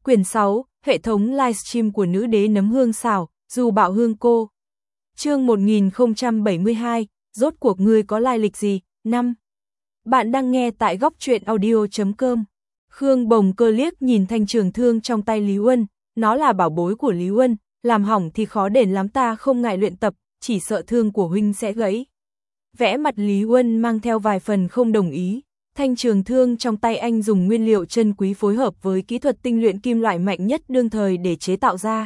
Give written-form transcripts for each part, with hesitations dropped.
Quyển 6, hệ thống livestream của nữ đế nấm hương xào, dù bạo hương cô. Chương 1072, rốt cuộc ngươi có lai lịch gì? 5. Bạn đang nghe tại góc truyện audio.com. Khương Bồng Cơ liếc nhìn thanh trường thương trong tay Lý Uân, nó là bảo bối của Lý Uân, làm hỏng thì khó đền lắm, ta không ngại luyện tập, chỉ sợ thương của huynh sẽ gãy. Vẽ mặt Lý Uân mang theo vài phần không đồng ý. Thanh trường thương trong tay anh dùng nguyên liệu chân quý phối hợp với kỹ thuật tinh luyện kim loại mạnh nhất đương thời để chế tạo ra.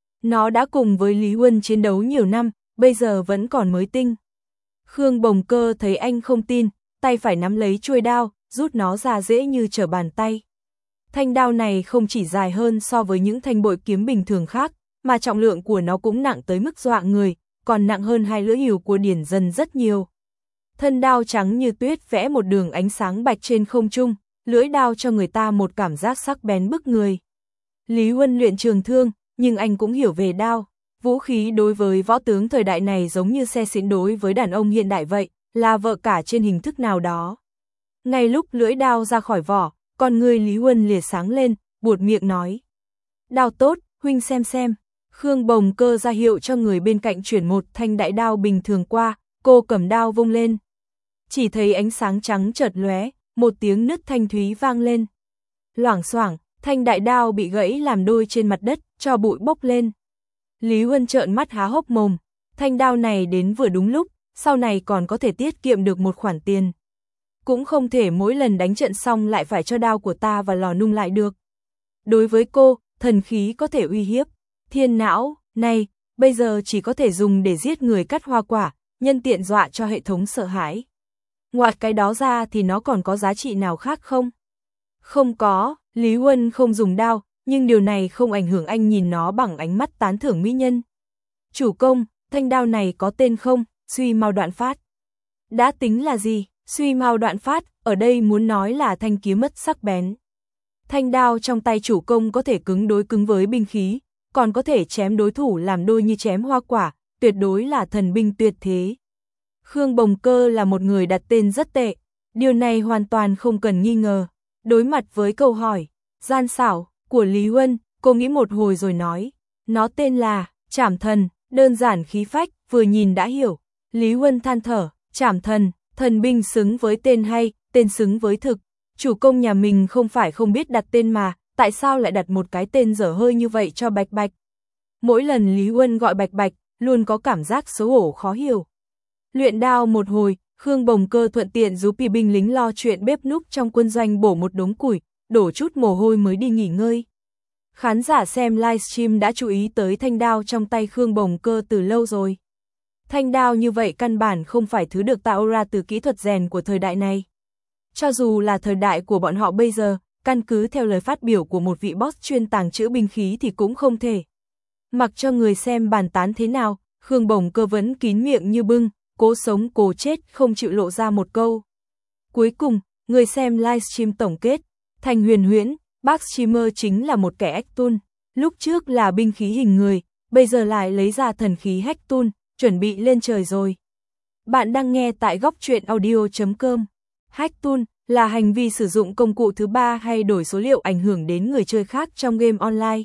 Nó đã cùng với Lý Uân chiến đấu nhiều năm, bây giờ vẫn còn mới tinh. Khương Bồng Cơ thấy anh không tin, tay phải nắm lấy chuôi đao, rút nó ra dễ như trở bàn tay. Thanh đao này không chỉ dài hơn so với những thanh bội kiếm bình thường khác, mà trọng lượng của nó cũng nặng tới mức dọa người, còn nặng hơn hai lưỡi hìu của Điển Dần rất nhiều. Thân đao trắng như tuyết vẽ một đường ánh sáng bạch trên không trung, lưỡi đao cho người ta một cảm giác sắc bén bức người. Lý Uân luyện trường thương, nhưng anh cũng hiểu về đao. Vũ khí đối với võ tướng thời đại này giống như xe xịn đối với đàn ông hiện đại vậy, là vợ cả trên hình thức nào đó. Ngay lúc lưỡi đao ra khỏi vỏ, con người Lý Uân lìa sáng lên, buột miệng nói. Đao tốt, huynh xem. Khương Bồng Cơ ra hiệu cho người bên cạnh chuyển một thanh đại đao bình thường qua, cô cầm đao vung lên. Chỉ thấy ánh sáng trắng chợt lóe, một tiếng nứt thanh thúy vang lên. Loảng xoảng, thanh đại đao bị gãy làm đôi trên mặt đất, cho bụi bốc lên. Lý Uân trợn mắt há hốc mồm, thanh đao này đến vừa đúng lúc, sau này còn có thể tiết kiệm được một khoản tiền. Cũng không thể mỗi lần đánh trận xong lại phải cho đao của ta vào lò nung lại được. Đối với cô, thần khí có thể uy hiếp, thiên não, này, bây giờ chỉ có thể dùng để giết người cắt hoa quả, nhân tiện dọa cho hệ thống sợ hãi. Ngoài cái đó ra thì nó còn có giá trị nào khác không? Không có, Lý Uân không dùng đao, nhưng điều này không ảnh hưởng anh nhìn nó bằng ánh mắt tán thưởng mỹ nhân. Chủ công, thanh đao này có tên không? Suy Mao Đoạn Phát. Đã tính là gì? Suy Mao Đoạn Phát, ở đây muốn nói là thanh kiếm mất sắc bén. Thanh đao trong tay chủ công có thể cứng đối cứng với binh khí, còn có thể chém đối thủ làm đôi như chém hoa quả, tuyệt đối là thần binh tuyệt thế. Khương Bồng Cơ là một người đặt tên rất tệ, điều này hoàn toàn không cần nghi ngờ. Đối mặt với câu hỏi, gian xảo, của Lý Uân, cô nghĩ một hồi rồi nói, nó tên là Trảm Thần, đơn giản khí phách, vừa nhìn đã hiểu. Lý Uân than thở, Trảm Thần, thần binh xứng với tên hay, tên xứng với thực. Chủ công nhà mình không phải không biết đặt tên mà, tại sao lại đặt một cái tên dở hơi như vậy cho Bạch Bạch. Mỗi lần Lý Uân gọi Bạch Bạch, luôn có cảm giác xấu hổ khó hiểu. Luyện đao một hồi, Khương Bồng Cơ thuận tiện giúp binh lính lo chuyện bếp núc trong quân doanh bổ một đống củi, đổ chút mồ hôi mới đi nghỉ ngơi. Khán giả xem livestream đã chú ý tới thanh đao trong tay Khương Bồng Cơ từ lâu rồi. Thanh đao như vậy căn bản không phải thứ được tạo ra từ kỹ thuật rèn của thời đại này. Cho dù là thời đại của bọn họ bây giờ, căn cứ theo lời phát biểu của một vị boss chuyên tàng trữ binh khí thì cũng không thể. Mặc cho người xem bàn tán thế nào, Khương Bồng Cơ vẫn kín miệng như bưng, cố sống cố chết không chịu lộ ra một câu. Cuối cùng, người xem livestream tổng kết, Thành Huyền Huyễn, bác streamer chính là một kẻ Hacktun, lúc trước là binh khí hình người, bây giờ lại lấy ra thần khí Hacktun, chuẩn bị lên trời rồi. Bạn đang nghe tại góc truyện audio.com. Hacktun là hành vi sử dụng công cụ thứ ba hay đổi số liệu ảnh hưởng đến người chơi khác trong game online.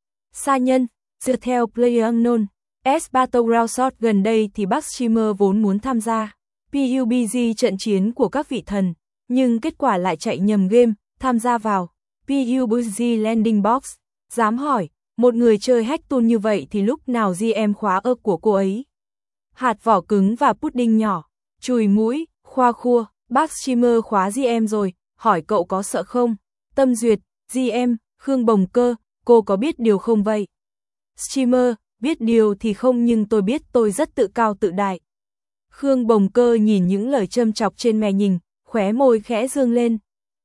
Sa nhân, dựa theo PlayerUnknown, S Battleground Short gần đây thì bác streamer vốn muốn tham gia PUBG trận chiến của các vị thần, nhưng kết quả lại chạy nhầm game, tham gia vào PUBG Landing Box. Dám hỏi, một người chơi Hacktun như vậy thì lúc nào GM khóa ơ của cô ấy? Hạt vỏ cứng và pudding nhỏ, chùi mũi, khoa khua, bác streamer khóa GM rồi, hỏi cậu có sợ không? Tâm duyệt, GM, Khương Bồng Cơ, cô có biết điều không vậy? Streamer, biết điều thì không nhưng tôi biết tôi rất tự cao tự đại. Khương Bồng Cơ nhìn những lời châm chọc trên màn hình, khóe môi khẽ dương lên.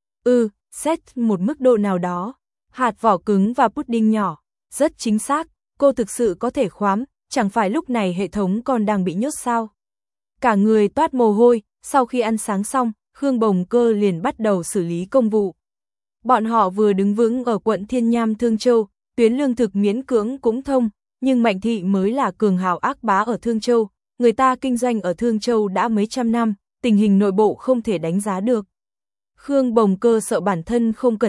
Xét một mức độ nào đó, hạt vỏ cứng và pudding nhỏ, rất chính xác, cô thực sự có thể khóa, chẳng phải lúc này hệ thống còn đang bị nhốt sao? Cả người toát mồ hôi, sau khi ăn sáng xong, Khương Bồng Cơ liền bắt đầu xử lý công vụ. Bọn họ vừa đứng vững ở quận Thiên Nham Thương Châu, tuyến lương thực miễn cưỡng cũng thông, nhưng Mạnh Thị mới là cường hào ác bá ở Thương Châu, người ta kinh doanh ở Thương Châu đã mấy trăm năm, tình hình nội bộ không thể đánh giá được. Khương Bồng Cơ sợ bản thân không cẩn thận,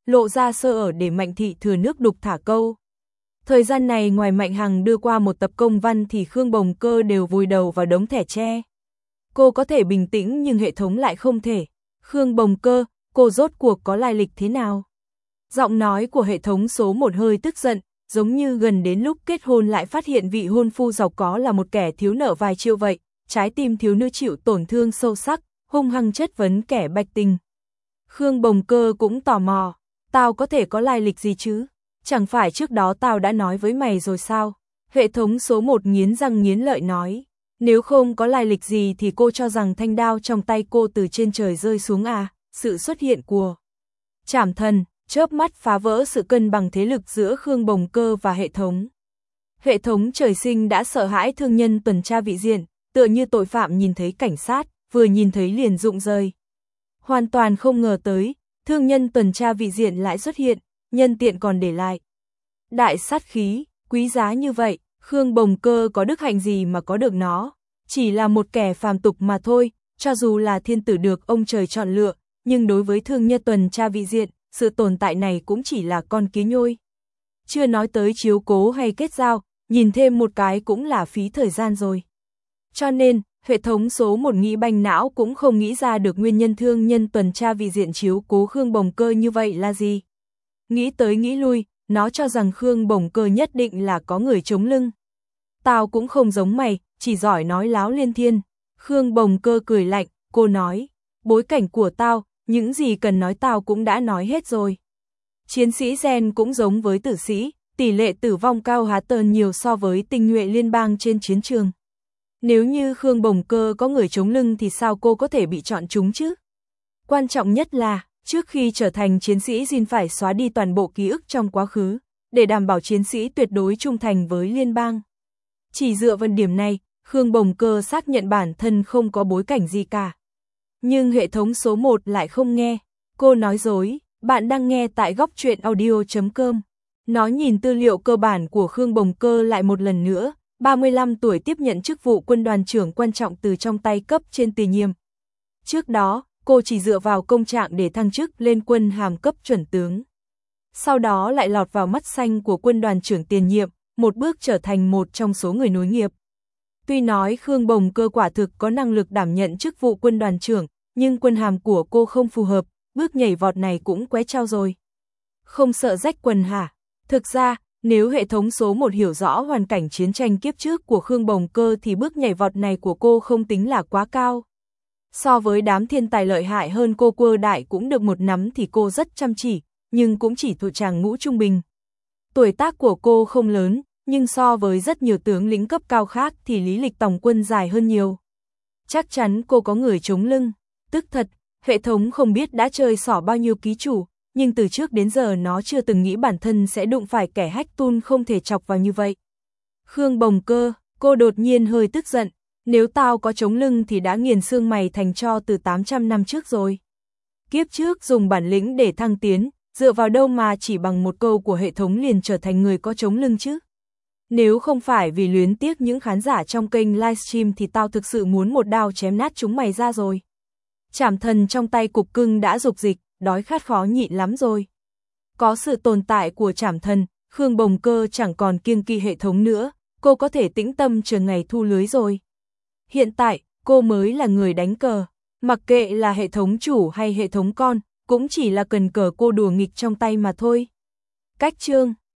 lộ ra sơ ở để Mạnh Thị thừa nước đục thả câu. Thời gian này ngoài Mạnh Hằng đưa qua một tập công văn thì Khương Bồng Cơ đều vùi đầu vào đống thẻ tre. Cô có thể bình tĩnh nhưng hệ thống lại không thể. Khương Bồng Cơ, cô rốt cuộc có lai lịch thế nào? Giọng nói của hệ thống số 1 hơi tức giận, giống như gần đến lúc kết hôn lại phát hiện vị hôn phu giàu có là một kẻ thiếu nợ vài triệu vậy. Trái tim thiếu nữ chịu tổn thương sâu sắc, hung hăng chất vấn kẻ bạch tình. Khương Bồng Cơ cũng tò mò, tao có thể có lai lịch gì chứ? Chẳng phải trước đó tao đã nói với mày rồi sao? Hệ thống số 1 nghiến răng nghiến lợi nói, nếu không có lai lịch gì thì cô cho rằng thanh đao trong tay cô từ trên trời rơi xuống à? Sự xuất hiện của Trảm Thần chớp mắt phá vỡ sự cân bằng thế lực giữa Khương Bồng Cơ và hệ thống. Hệ thống trời sinh đã sợ hãi thương nhân tuần tra vị diện, tựa như tội phạm nhìn thấy cảnh sát, vừa nhìn thấy liền rụng rời. Hoàn toàn không ngờ tới, thương nhân tuần tra vị diện lại xuất hiện, nhân tiện còn để lại đại sát khí, quý giá như vậy, Khương Bồng Cơ có đức hạnh gì mà có được nó, chỉ là một kẻ phàm tục mà thôi, cho dù là thiên tử được ông trời chọn lựa, nhưng đối với thương nhân tuần tra vị diện, sự tồn tại này cũng chỉ là con kiến nhôi. Chưa nói tới chiếu cố hay kết giao, nhìn thêm một cái cũng là phí thời gian rồi. Cho nên, hệ thống số 1 nghĩ banh não cũng không nghĩ ra được nguyên nhân thương nhân tuần tra vị diện chiếu cố Khương Bồng Cơ như vậy là gì. Nghĩ tới nghĩ lui, nó cho rằng Khương Bồng Cơ nhất định là có người chống lưng. Tao cũng không giống mày, chỉ giỏi nói láo liên thiên. Khương Bồng Cơ cười lạnh, cô nói, bối cảnh của tao, những gì cần nói tao cũng đã nói hết rồi. Chiến sĩ gen cũng giống với tử sĩ, tỷ lệ tử vong cao há tơn nhiều so với tinh nhuệ liên bang trên chiến trường. Nếu như Khương Bồng Cơ có người chống lưng thì sao cô có thể bị chọn trúng chứ? Quan trọng nhất là, trước khi trở thành chiến sĩ Jin phải xóa đi toàn bộ ký ức trong quá khứ, để đảm bảo chiến sĩ tuyệt đối trung thành với liên bang. Chỉ dựa vào điểm này, Khương Bồng Cơ xác nhận bản thân không có bối cảnh gì cả. Nhưng hệ thống số 1 lại không nghe. Cô nói dối, bạn đang nghe tại góc truyện audio.com. Nó nhìn tư liệu cơ bản của Khương Bồng Cơ lại một lần nữa, 35 tuổi tiếp nhận chức vụ quân đoàn trưởng quan trọng từ trong tay cấp trên tiền nhiệm. Trước đó, cô chỉ dựa vào công trạng để thăng chức lên quân hàm cấp chuẩn tướng. Sau đó lại lọt vào mắt xanh của quân đoàn trưởng tiền nhiệm, một bước trở thành một trong số người nối nghiệp. Tuy nói Khương Bồng Cơ quả thực có năng lực đảm nhận chức vụ quân đoàn trưởng, nhưng quân hàm của cô không phù hợp, bước nhảy vọt này cũng qué trao rồi. Không sợ rách quần hả? Thực ra, nếu hệ thống số 1 hiểu rõ hoàn cảnh chiến tranh kiếp trước của Khương Bồng Cơ thì bước nhảy vọt này của cô không tính là quá cao. So với đám thiên tài lợi hại hơn cô quơ đại cũng được một nắm thì cô rất chăm chỉ, nhưng cũng chỉ thuộc tràng ngũ trung bình. Tuổi tác của cô không lớn, nhưng so với rất nhiều tướng lĩnh cấp cao khác thì lý lịch tổng quân dài hơn nhiều. Chắc chắn cô có người chống lưng. Tức thật, hệ thống không biết đã chơi xỏ bao nhiêu ký chủ, nhưng từ trước đến giờ nó chưa từng nghĩ bản thân sẽ đụng phải kẻ hack tool không thể chọc vào như vậy. Khương Bồng Cơ, cô đột nhiên hơi tức giận, nếu tao có chống lưng thì đã nghiền xương mày thành tro từ 800 năm trước rồi. Kiếp trước dùng bản lĩnh để thăng tiến, dựa vào đâu mà chỉ bằng một câu của hệ thống liền trở thành người có chống lưng chứ? Nếu không phải vì luyến tiếc những khán giả trong kênh livestream thì tao thực sự muốn một đao chém nát chúng mày ra rồi. Trảm Thần trong tay cục cưng đã dục dịch, đói khát khó nhịn lắm rồi. Có sự tồn tại của Trảm Thần, Khương Bồng Cơ chẳng còn kiêng kỵ hệ thống nữa, cô có thể tĩnh tâm chờ ngày thu lưới rồi. Hiện tại, cô mới là người đánh cờ, mặc kệ là hệ thống chủ hay hệ thống con, cũng chỉ là cần cờ cô đùa nghịch trong tay mà thôi. Cách chương